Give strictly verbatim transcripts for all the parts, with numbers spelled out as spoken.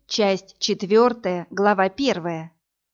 Часть четвертая, глава первая.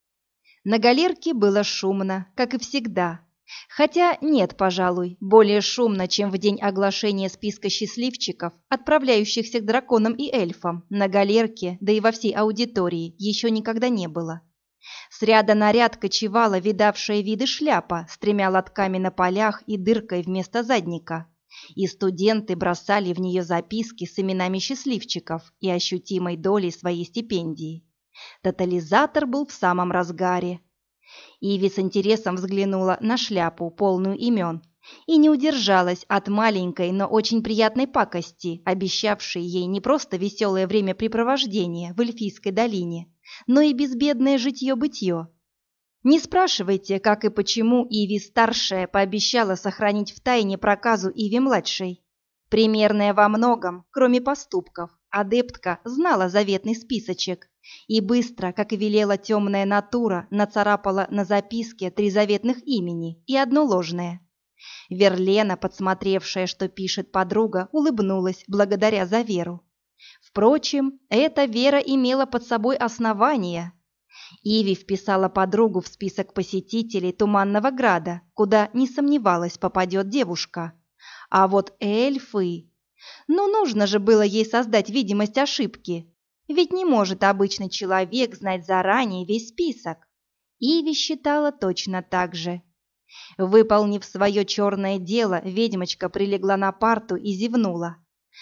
На галерке было шумно, как и всегда. Хотя нет, пожалуй, более шумно, чем в день оглашения списка счастливчиков, отправляющихся к драконам и эльфам. На галерке, да и во всей аудитории, еще никогда не было. С ряда на ряд кочевала видавшая виды шляпа с тремя лотками на полях и дыркой вместо задника. И студенты бросали в нее записки с именами счастливчиков и ощутимой долей своей стипендии. Тотализатор был в самом разгаре. Иви с интересом взглянула на шляпу, полную имен, и не удержалась от маленькой, но очень приятной пакости, обещавшей ей не просто веселое времяпрепровождение в Эльфийской долине, но и безбедное житье-бытье. Не спрашивайте, как и почему Иви-старшая пообещала сохранить в тайне проказу Иви-младшей. Примерная во многом, кроме поступков, адептка знала заветный списочек и быстро, как и велела темная натура, нацарапала на записке три заветных имени и одно ложное. Верлена, подсмотревшая, что пишет подруга, улыбнулась благодаря за веру. Впрочем, эта вера имела под собой основания. Иви вписала подругу в список посетителей Туманного Града, куда, не сомневалась, попадет девушка. А вот эльфы... Ну, нужно же было ей создать видимость ошибки. Ведь не может обычный человек знать заранее весь список. Иви считала точно так же. Выполнив свое черное дело, ведьмочка прилегла на парту и зевнула.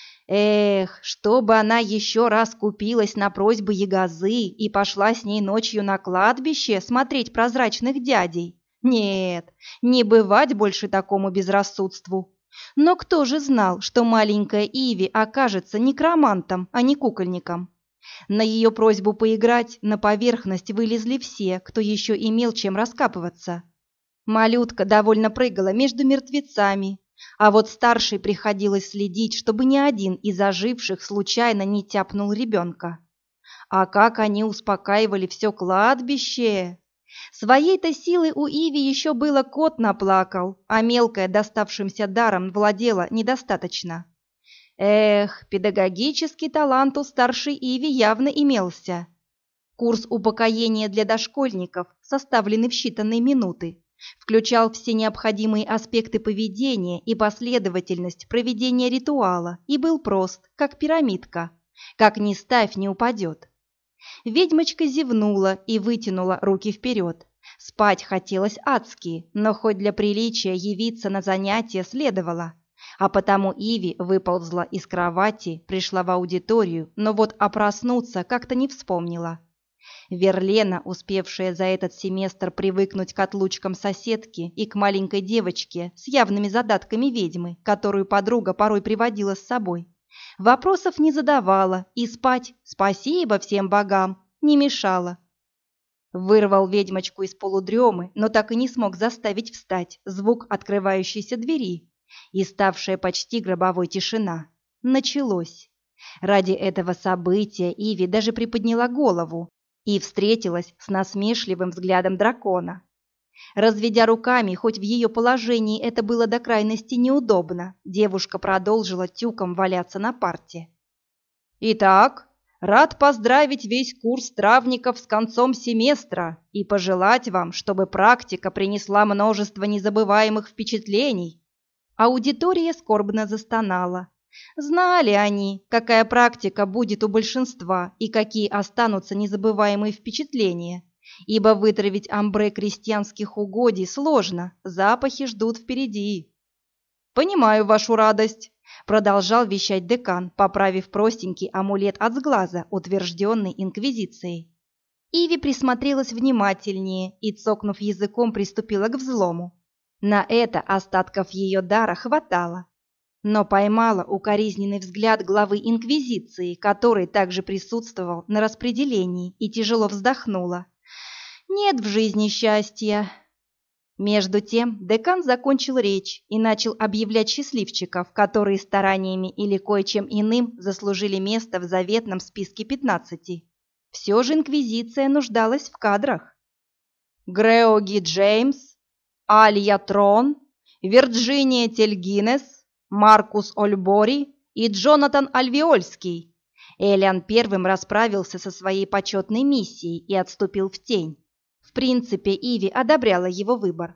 Эх, чтобы она еще раз купилась на просьбы Ягозы и пошла с ней ночью на кладбище смотреть прозрачных дядей. Нет, не бывать больше такому безрассудству. Но кто же знал, что маленькая Иви окажется некромантом, а не кукольником? На ее просьбу поиграть на поверхность вылезли все, кто еще имел чем раскапываться. Малютка довольно прыгала между мертвецами, а вот старшей приходилось следить, чтобы ни один из оживших случайно не тяпнул ребенка. А как они успокаивали все кладбище! Своей-то силы у Иви еще было кот наплакал, а мелкая доставшимся даром владела недостаточно. Эх, педагогический талант у старшей Иви явно имелся. Курс упокоения для дошкольников, составленный в считанные минуты, включал все необходимые аспекты поведения и последовательность проведения ритуала и был прост, как пирамидка. Как ни ставь, не упадет. Ведьмочка зевнула и вытянула руки вперед. Спать хотелось адски, но хоть для приличия явиться на занятия следовало. А потому Иви выползла из кровати, пришла в аудиторию, но вот опроснуться как-то не вспомнила. Верлена, успевшая за этот семестр привыкнуть к отлучкам соседки и к маленькой девочке с явными задатками ведьмы, которую подруга порой приводила с собой, вопросов не задавала и спать, спасибо всем богам, не мешала. Вырвал ведьмочку из полудремы, но так и не смог заставить встать звук открывающейся двери и ставшая почти гробовой тишина. Началось. Ради этого события Иви даже приподняла голову и встретилась с насмешливым взглядом дракона. Разведя руками, хоть в ее положении это было до крайности неудобно, девушка продолжила тюком валяться на парте. «Итак, рад поздравить весь курс травников с концом семестра и пожелать вам, чтобы практика принесла множество незабываемых впечатлений». Аудитория скорбно застонала. Знали они, какая практика будет у большинства и какие останутся незабываемые впечатления, ибо вытравить амбре крестьянских угодий сложно, запахи ждут впереди. «Понимаю вашу радость», — продолжал вещать декан, поправив простенький амулет от сглаза, утвержденный инквизицией. Иви присмотрелась внимательнее и, цокнув языком, приступила к взлому. На это остатков ее дара хватало. Но поймала укоризненный взгляд главы Инквизиции, который также присутствовал на распределении, и тяжело вздохнула. «Нет в жизни счастья». Между тем декан закончил речь и начал объявлять счастливчиков, которые стараниями или кое-чем иным заслужили место в заветном списке пятнадцати. Все же Инквизиция нуждалась в кадрах. Греоги Джеймс, Алья Трон, Вирджиния Тельгинес, Маркус Ольбори и Джонатан Альвиольский. Элиан первым расправился со своей почетной миссией и отступил в тень. В принципе, Иви одобряла его выбор.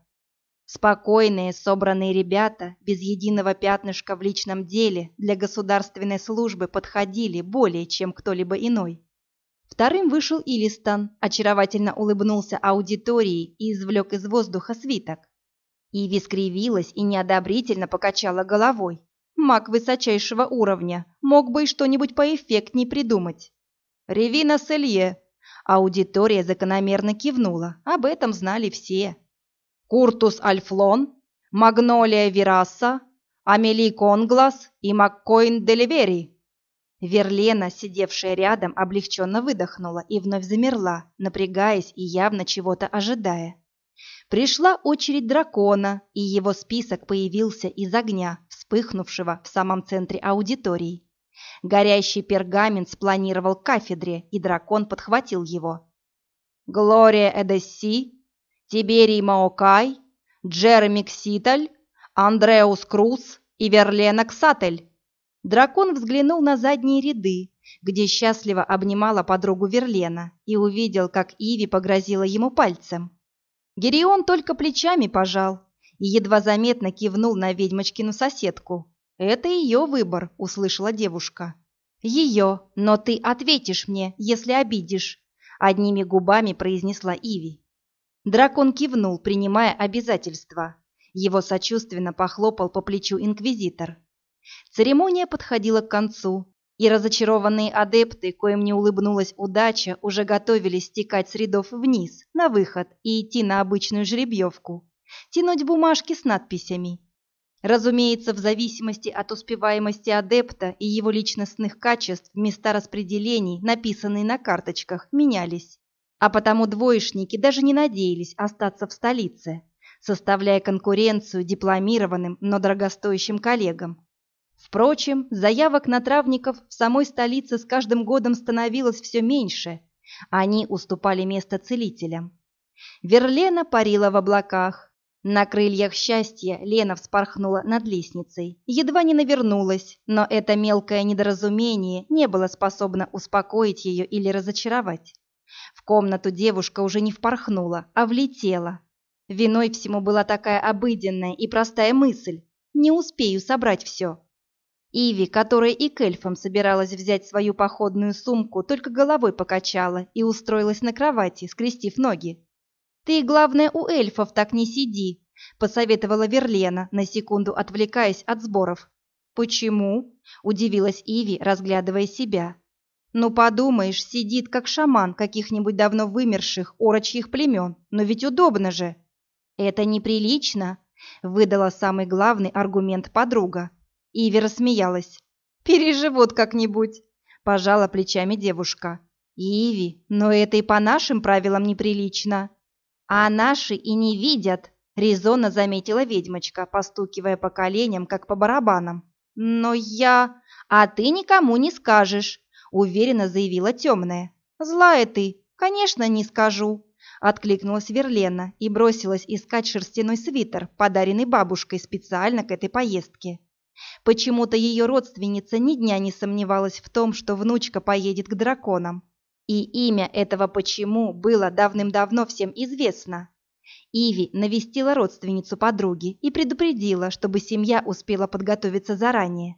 Спокойные, собранные ребята, без единого пятнышка в личном деле, для государственной службы подходили более, чем кто-либо иной. Вторым вышел Илистон, очаровательно улыбнулся аудитории и извлек из воздуха свиток. Иви скривилась и неодобрительно покачала головой. Маг высочайшего уровня, мог бы и что-нибудь поэффектней придумать. «Ревина Селье!» Аудитория закономерно кивнула, об этом знали все. «Куртус Альфлон, Магнолия Вираса, Амели Конглас и Маккоин Деливери». Верлена, сидевшая рядом, облегченно выдохнула и вновь замерла, напрягаясь и явно чего-то ожидая. Пришла очередь дракона, и его список появился из огня, вспыхнувшего в самом центре аудитории. Горящий пергамент спланировал к кафедре, и дракон подхватил его. Глория Эдесси, Тиберий Маокай, Джереми Кситаль, Андреус Круз и Верлена Ксатель. Дракон взглянул на задние ряды, где счастливо обнимала подругу Верлена, и увидел, как Иви погрозила ему пальцем. Герион только плечами пожал и едва заметно кивнул на ведьмочкину соседку. «Это ее выбор», — услышала девушка. «Ее, но ты ответишь мне, если обидишь», — одними губами произнесла Иви. Дракон кивнул, принимая обязательства. Его сочувственно похлопал по плечу инквизитор. Церемония подходила к концу, и разочарованные адепты, коим не улыбнулась удача, уже готовились стекать с рядов вниз, на выход, и идти на обычную жеребьевку, тянуть бумажки с надписями. Разумеется, в зависимости от успеваемости адепта и его личностных качеств, места распределений, написанные на карточках, менялись. А потому двоечники даже не надеялись остаться в столице, составляя конкуренцию дипломированным, но дорогостоящим коллегам. Впрочем, заявок на травников в самой столице с каждым годом становилось все меньше. Они уступали место целителям. Верлена парила в облаках. На крыльях счастья Лена вспорхнула над лестницей, едва не навернулась, но это мелкое недоразумение не было способно успокоить ее или разочаровать. В комнату девушка уже не впорхнула, а влетела. Виной всему была такая обыденная и простая мысль: не успею собрать все. Иви, которая и к эльфам собиралась взять свою походную сумку, только головой покачала и устроилась на кровати, скрестив ноги. «Ты, главное, у эльфов так не сиди», — посоветовала Верлена, на секунду отвлекаясь от сборов. «Почему?» — удивилась Иви, разглядывая себя. «Ну, подумаешь, сидит как шаман каких-нибудь давно вымерших орочьих племен, но ведь удобно же». «Это неприлично», — выдала самый главный аргумент подруга. Иви рассмеялась. «Переживут как-нибудь», — пожала плечами девушка. «Иви, но это и по нашим правилам неприлично». «А наши и не видят», — резонно заметила ведьмочка, постукивая по коленям, как по барабанам. «Но я...» «А ты никому не скажешь», — уверенно заявила темная. «Злая ты, конечно, не скажу», — откликнулась Верлена и бросилась искать шерстяной свитер, подаренный бабушкой специально к этой поездке. Почему-то ее родственница ни дня не сомневалась в том, что внучка поедет к драконам. И имя этого «почему» было давным-давно всем известно. Иви навестила родственницу подруги и предупредила, чтобы семья успела подготовиться заранее.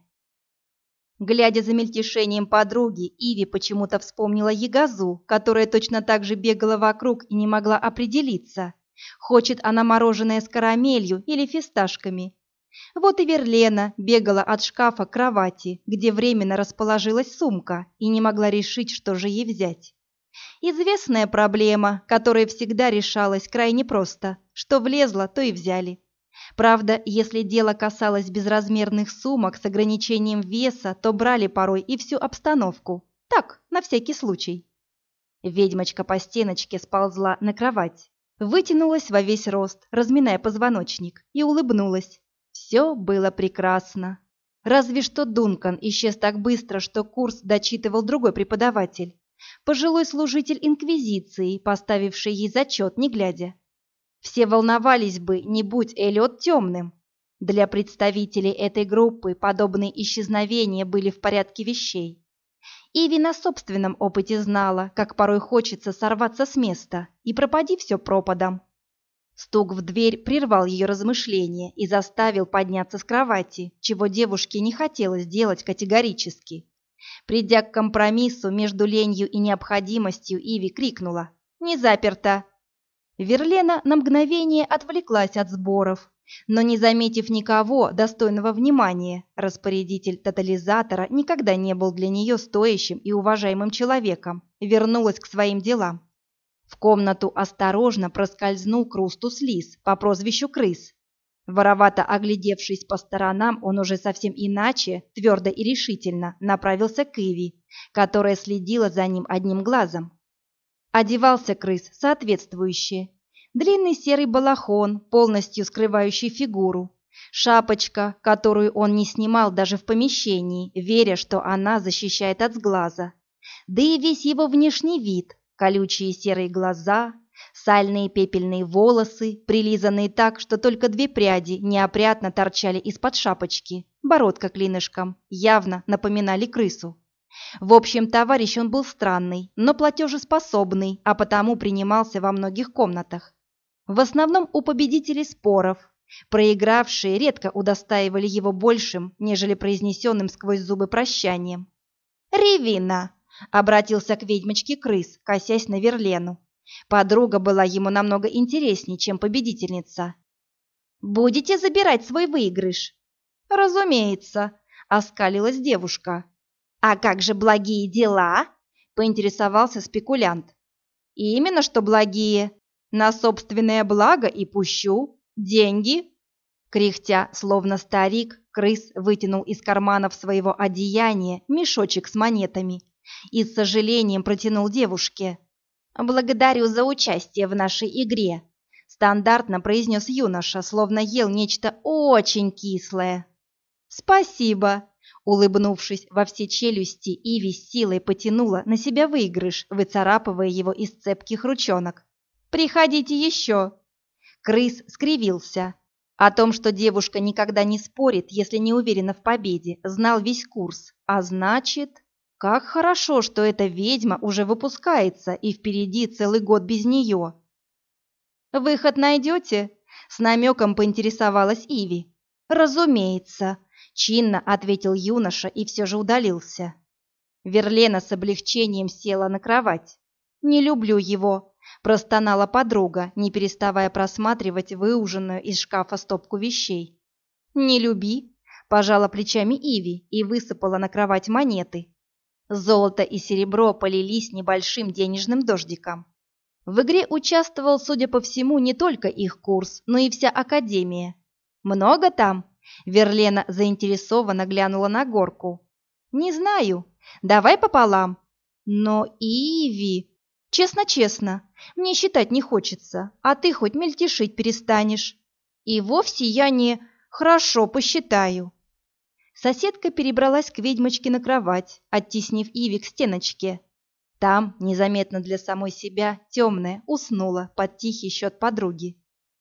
Глядя за мельтешением подруги, Иви почему-то вспомнила Ягозу, которая точно так же бегала вокруг и не могла определиться, хочет она мороженое с карамелью или фисташками. Вот и Верлена бегала от шкафа к кровати, где временно расположилась сумка, и не могла решить, что же ей взять. Известная проблема, которая всегда решалась крайне просто: что влезло, то и взяли. Правда, если дело касалось безразмерных сумок с ограничением веса, то брали порой и всю обстановку. Так, на всякий случай. Ведьмочка по стеночке сползла на кровать, вытянулась во весь рост, разминая позвоночник, и улыбнулась. Все было прекрасно. Разве что Дункан исчез так быстро, что курс дочитывал другой преподаватель. Пожилой служитель Инквизиции, поставивший ей зачет, не глядя. Все волновались бы, не будь Эллиот темным. Для представителей этой группы подобные исчезновения были в порядке вещей. Иви на собственном опыте знала, как порой хочется сорваться с места, и пропади все пропадом. Стук в дверь прервал ее размышления и заставил подняться с кровати, чего девушке не хотелось делать категорически. Придя к компромиссу между ленью и необходимостью, Иви крикнула: «Не заперто!». Верлена на мгновение отвлеклась от сборов, но, не заметив никого достойного внимания, распорядитель тотализатора никогда не был для нее стоящим и уважаемым человеком, вернулась к своим делам. В комнату осторожно проскользнул Крустус Лис по прозвищу Крыс. Воровато оглядевшись по сторонам, он уже совсем иначе, твердо и решительно, направился к Иви, которая следила за ним одним глазом. Одевался Крыс соответствующе. Длинный серый балахон, полностью скрывающий фигуру, шапочка, которую он не снимал даже в помещении, веря, что она защищает от сглаза, да и весь его внешний вид, колючие серые глаза, сальные пепельные волосы, прилизанные так, что только две пряди неопрятно торчали из-под шапочки, бородка клинышком, явно напоминали крысу. В общем, товарищ он был странный, но платежеспособный, а потому принимался во многих комнатах. В основном у победителей споров. Проигравшие редко удостаивали его большим, нежели произнесенным сквозь зубы прощанием. «Ревина!» — обратился к ведьмочке Крыс, косясь на Верлену. Подруга была ему намного интереснее, чем победительница. «Будете забирать свой выигрыш?» «Разумеется», — оскалилась девушка. «А как же благие дела?» — поинтересовался спекулянт. «Именно что благие. На собственное благо и пущу. Деньги?» Кряхтя, словно старик, Крыс вытянул из карманов своего одеяния мешочек с монетами и с сожалением протянул девушке. «Благодарю за участие в нашей игре», — стандартно произнес юноша, словно ел нечто очень кислое. «Спасибо», — улыбнувшись во все челюсти, Иви с силой потянула на себя выигрыш, выцарапывая его из цепких ручонок. «Приходите еще!» Крыс скривился. О том, что девушка никогда не спорит, если не уверена в победе, знал весь курс. А значит, как хорошо, что эта ведьма уже выпускается, и впереди целый год без нее. «Выход найдете?» — с намеком поинтересовалась Иви. «Разумеется», — чинно ответил юноша и все же удалился. Верлена с облегчением села на кровать. «Не люблю его», — простонала подруга, не переставая просматривать выуженную из шкафа стопку вещей. «Не люби», — пожала плечами Иви и высыпала на кровать монеты. Золото и серебро полились небольшим денежным дождиком. В игре участвовал, судя по всему, не только их курс, но и вся академия. «Много там?» — Верлена заинтересованно глянула на горку. «Не знаю. Давай пополам». «Но Иви...» «Честно-честно, мне считать не хочется, а ты хоть мельтешить перестанешь». «И вовсе я не... Хорошо, посчитаю». Соседка перебралась к ведьмочке на кровать, оттеснив Иви к стеночке. Там, незаметно для самой себя, темная уснула под тихий счет подруги.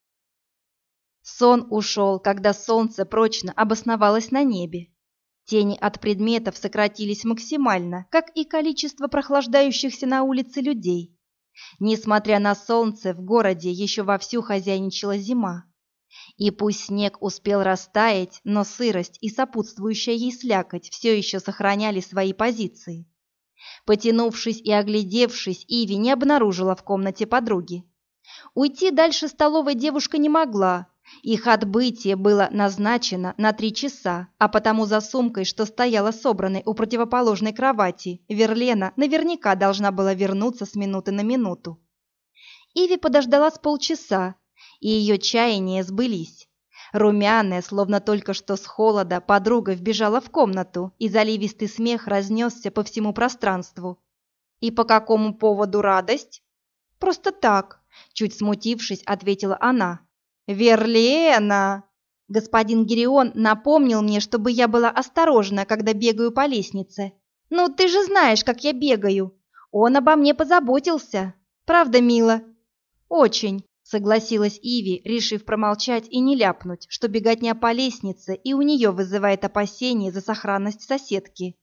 Сон ушел, когда солнце прочно обосновалось на небе. Тени от предметов сократились максимально, как и количество прохлаждающихся на улице людей. Несмотря на солнце, в городе еще вовсю хозяйничала зима. И пусть снег успел растаять, но сырость и сопутствующая ей слякоть все еще сохраняли свои позиции. Потянувшись и оглядевшись, Иви не обнаружила в комнате подруги. Уйти дальше столовой девушка не могла. Их отбытие было назначено на три часа, а потому за сумкой, что стояла собранной у противоположной кровати, Верлена наверняка должна была вернуться с минуты на минуту. Иви подождала с полчаса, и ее чаяния сбылись. Румяная, словно только что с холода, подруга вбежала в комнату, и заливистый смех разнесся по всему пространству. «И по какому поводу радость?» «Просто так», — чуть смутившись, ответила она. «Верлена!» «Господин Гирион напомнил мне, чтобы я была осторожна, когда бегаю по лестнице. Ну, ты же знаешь, как я бегаю. Он обо мне позаботился. Правда, мило?» «Очень», — согласилась Иви, решив промолчать и не ляпнуть, что беготня по лестнице и у нее вызывает опасения за сохранность соседки.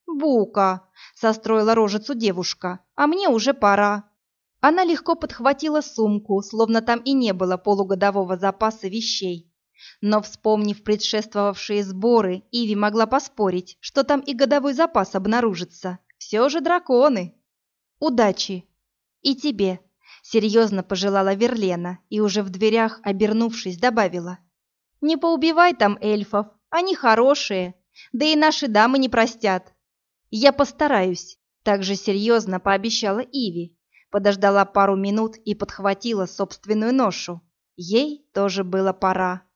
«Бука!» — состроила рожицу девушка. «А мне уже пора». Она легко подхватила сумку, словно там и не было полугодового запаса вещей. Но, вспомнив предшествовавшие сборы, Иви могла поспорить, что там и годовой запас обнаружится. Все же драконы. «Удачи!» «И тебе!» — серьезно пожелала Верлена и уже в дверях, обернувшись, добавила. «Не поубивай там эльфов, они хорошие, да и наши дамы не простят». «Я постараюсь», — также серьезно пообещала Иви. Подождала пару минут и подхватила собственную ношу. Ей тоже было пора.